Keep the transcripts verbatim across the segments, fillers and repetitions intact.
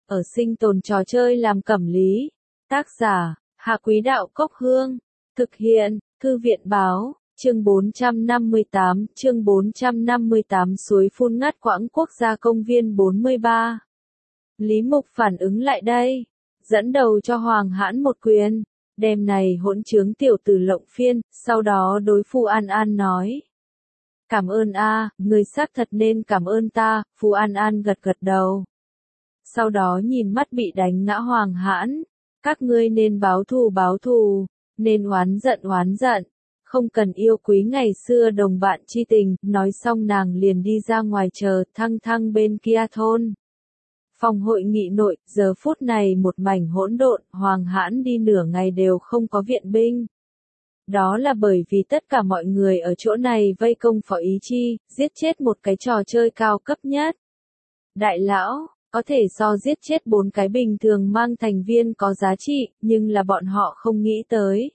ở sinh tồn trò chơi làm cẩm lý. Tác giả, Hạ Quý Đạo Cốc Hương. Thực hiện, Thư viện Báo, chương bốn trăm năm mươi tám, chương bốn trăm năm mươi tám suối phun ngắt quãng quốc gia công viên bốn mươi ba. Lý Mục phản ứng lại đây, dẫn đầu cho Hoàng Hãn một quyền, đêm này hỗn trướng tiểu tử Lộng Phiên, sau đó đối Phù An An nói. Cảm ơn a, người xác thật nên cảm ơn ta, Phù An An gật gật đầu. Sau đó nhìn mắt bị đánh ngã Hoàng Hãn, các ngươi nên báo thù báo thù, nên oán giận oán giận, không cần yêu quý ngày xưa đồng bạn chi tình, nói xong nàng liền đi ra ngoài chờ Thăng Thăng bên kia thôn. Phòng hội nghị nội, giờ phút này một mảnh hỗn độn, Hoàng Hãn đi nửa ngày đều không có viện binh. Đó là bởi vì tất cả mọi người ở chỗ này vây công Phó Ý Chi, giết chết một cái trò chơi cao cấp nhất. Đại lão, có thể so giết chết bốn cái bình thường mang thành viên có giá trị, nhưng là bọn họ không nghĩ tới.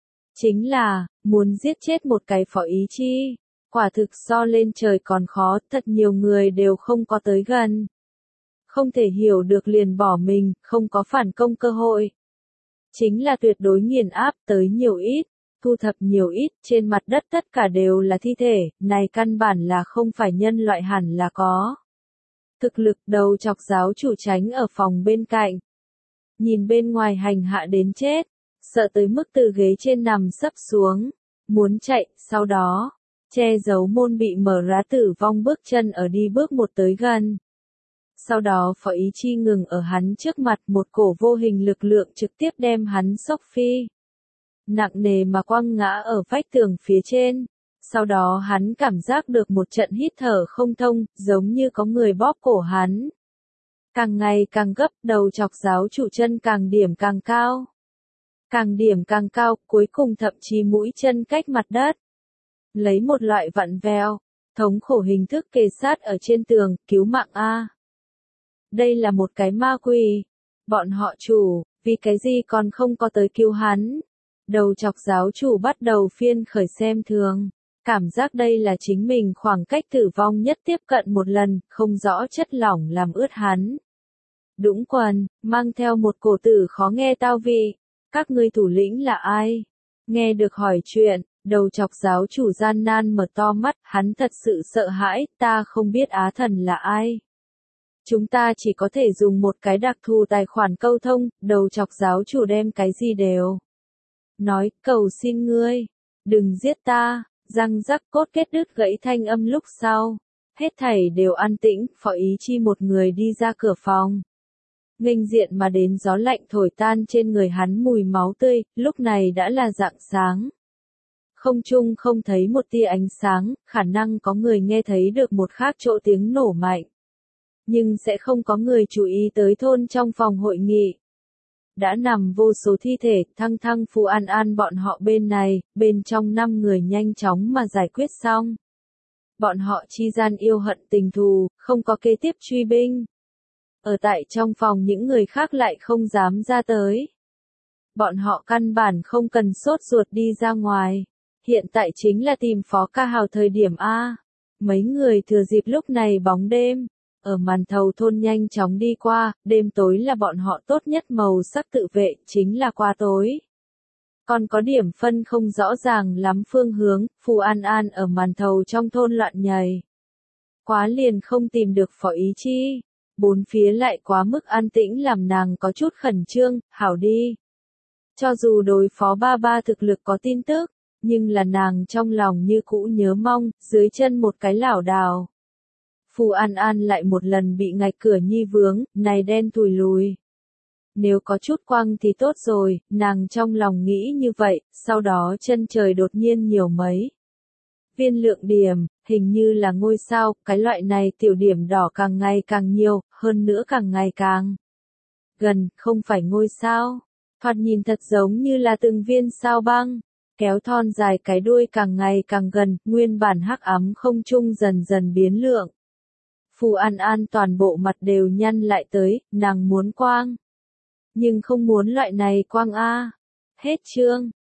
Chính là, muốn giết chết một cái Phó Ý Chi, quả thực so lên trời còn khó, thật nhiều người đều không có tới gần. Không thể hiểu được liền bỏ mình, không có phản công cơ hội. Chính là tuyệt đối nghiền áp tới nhiều ít, thu thập nhiều ít, trên mặt đất tất cả đều là thi thể, này căn bản là không phải nhân loại hẳn là có. Thực lực đầu chọc giáo chủ tránh ở phòng bên cạnh. Nhìn bên ngoài hành hạ đến chết, sợ tới mức từ ghế trên nằm sấp xuống, muốn chạy, sau đó, che giấu môn bị mở ra tử vong bước chân ở đi bước một tới gần. Sau đó Phó Ý Chi ngừng ở hắn trước mặt, một cổ vô hình lực lượng trực tiếp đem hắn xốc phi. Nặng nề mà quăng ngã ở vách tường phía trên. Sau đó hắn cảm giác được một trận hít thở không thông, giống như có người bóp cổ hắn. Càng ngày càng gấp, đầu chọc giáo chủ chân càng điểm càng cao. Càng điểm càng cao, cuối cùng thậm chí mũi chân cách mặt đất. Lấy một loại vặn vẹo, thống khổ hình thức kề sát ở trên tường, cứu mạng A. Đây là một cái ma quỷ. Bọn họ chủ, vì cái gì còn không có tới cứu hắn. Đầu chọc giáo chủ bắt đầu phiên khởi xem thường. Cảm giác đây là chính mình khoảng cách tử vong nhất tiếp cận một lần, không rõ chất lỏng làm ướt hắn. Đũng quần, mang theo một cổ tử khó nghe tao vị. Các ngươi thủ lĩnh là ai? Nghe được hỏi chuyện, đầu chọc giáo chủ gian nan mở to mắt, hắn thật sự sợ hãi, ta không biết Á Thần là ai. Chúng ta chỉ có thể dùng một cái đặc thù tài khoản câu thông, đầu chọc giáo chủ đem cái gì đều. Nói, cầu xin ngươi, đừng giết ta, răng rắc cốt kết đứt gãy thanh âm lúc sau. Hết thảy đều an tĩnh, Phó Ý Chi một người đi ra cửa phòng. Nghênh diện mà đến gió lạnh thổi tan trên người hắn mùi máu tươi, lúc này đã là rạng sáng. Không trung không thấy một tia ánh sáng, khả năng có người nghe thấy được một khác chỗ tiếng nổ mạnh. Nhưng sẽ không có người chú ý tới thôn trong phòng hội nghị. Đã nằm vô số thi thể, Thăng Thăng Phù An An bọn họ bên này, bên trong năm người nhanh chóng mà giải quyết xong. Bọn họ chi gian yêu hận tình thù, không có kế tiếp truy binh. Ở tại trong phòng những người khác lại không dám ra tới. Bọn họ căn bản không cần sốt ruột đi ra ngoài. Hiện tại chính là tìm Phó Ca Hào thời điểm A. Mấy người thừa dịp lúc này bóng đêm. Ở màn thầu thôn nhanh chóng đi qua, đêm tối là bọn họ tốt nhất màu sắc tự vệ, chính là qua tối. Còn có điểm phân không rõ ràng lắm phương hướng, Phù An An ở màn thầu trong thôn loạn nhảy. Quá liền không tìm được Phó Ý Chi. Bốn phía lại quá mức an tĩnh làm nàng có chút khẩn trương, hảo đi. Cho dù đối phó ba ba thực lực có tin tức, nhưng là nàng trong lòng như cũ nhớ mong, dưới chân một cái lảo đảo. Phù An An lại một lần bị ngạch cửa nhi vướng, này đen thui lùi. Nếu có chút quang thì tốt rồi, nàng trong lòng nghĩ như vậy, sau đó chân trời đột nhiên nhiều mấy. Viên lượng điểm, hình như là ngôi sao, cái loại này tiểu điểm đỏ càng ngày càng nhiều, hơn nữa càng ngày càng gần, không phải ngôi sao. Thoạt nhìn thật giống như là từng viên sao băng, kéo thon dài cái đuôi càng ngày càng gần, nguyên bản hắc ám không trung dần dần biến lượng. Phù An An toàn bộ mặt đều nhăn lại tới, nàng muốn quang. Nhưng không muốn loại này quang a. Hết chương.